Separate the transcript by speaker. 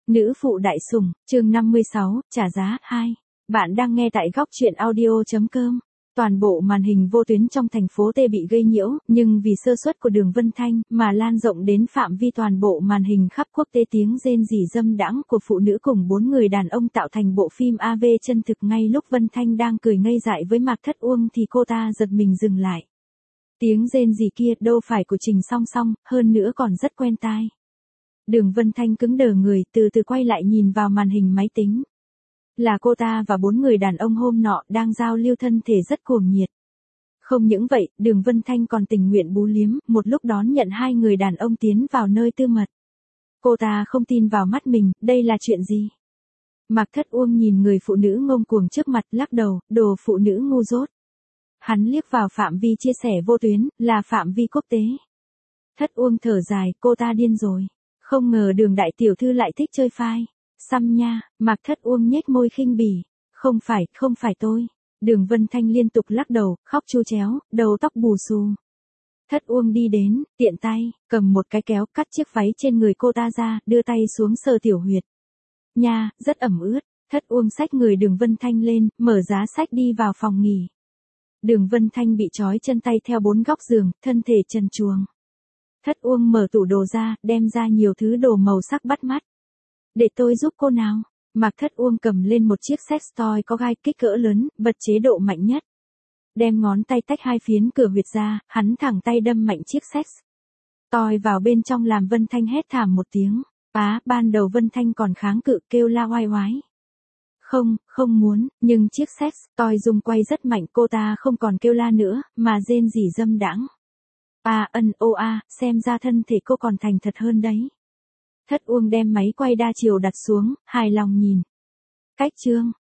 Speaker 1: Nữ phụ đại sủng, chương 56, trả giá 2. Bạn đang nghe tại góc truyện audio.com. Toàn bộ màn hình vô tuyến trong thành phố T bị gây nhiễu, nhưng vì sơ suất của Đường Vân Thanh mà lan rộng đến phạm vi toàn bộ màn hình khắp quốc tế. Tiếng rên rỉ dâm đãng của phụ nữ cùng 4 người đàn ông tạo thành bộ phim AV chân thực. Ngay lúc Vân Thanh đang cười ngây dại với Mạc Thất Uông thì cô ta giật mình dừng lại. Tiếng rên rỉ kia đâu phải của Trình Song Song, hơn nữa còn rất quen tai. Đường Vân Thanh cứng đờ người, từ từ quay lại nhìn vào màn hình máy tính. Là cô ta và 4 người đàn ông hôm nọ đang giao lưu thân thể rất cuồng nhiệt. Không những vậy, Đường Vân Thanh còn tình nguyện bú liếm, một lúc đón nhận 2 người đàn ông tiến vào nơi tư mật. Cô ta không tin vào mắt mình, đây là chuyện gì? Mạc Thất Uông nhìn người phụ nữ ngông cuồng trước mặt, lắc đầu, đồ phụ nữ ngu dốt. Hắn liếc vào phạm vi chia sẻ vô tuyến, là phạm vi quốc tế. Thất Uông thở dài, cô ta điên rồi. Không ngờ Đường đại tiểu thư lại thích chơi phai. Xăm nha, Mạc Thất Uông nhếch môi khinh bỉ. Không phải tôi. Đường Vân Thanh liên tục lắc đầu, khóc chu chéo, đầu tóc bù xù. Thất Uông đi đến, tiện tay, cầm một cái kéo cắt chiếc váy trên người cô ta ra, đưa tay xuống sờ tiểu huyệt. Nha, rất ẩm ướt. Thất Uông xách người Đường Vân Thanh lên, mở giá sách đi vào phòng nghỉ. Đường Vân Thanh bị trói chân tay theo 4 góc giường, thân thể trần truồng. Thất Uông mở tủ đồ ra, đem ra nhiều thứ đồ màu sắc bắt mắt. Để tôi giúp cô nào. Mạc Thất Uông cầm lên một chiếc sex toy có gai kích cỡ lớn, bật chế độ mạnh nhất. Đem ngón tay tách 2 phiến cửa huyệt ra, hắn thẳng tay đâm mạnh chiếc sex toy vào bên trong làm Vân Thanh hét thảm một tiếng. Ban đầu Vân Thanh còn kháng cự kêu la oai oái. Không muốn, nhưng chiếc sex toy rung quay rất mạnh, cô ta không còn kêu la nữa, mà rên rỉ dâm đãng. Xem ra thân thể cô còn thành thật hơn đấy. Thất Uông đem máy quay đa chiều đặt xuống, hài lòng nhìn. Cách chương,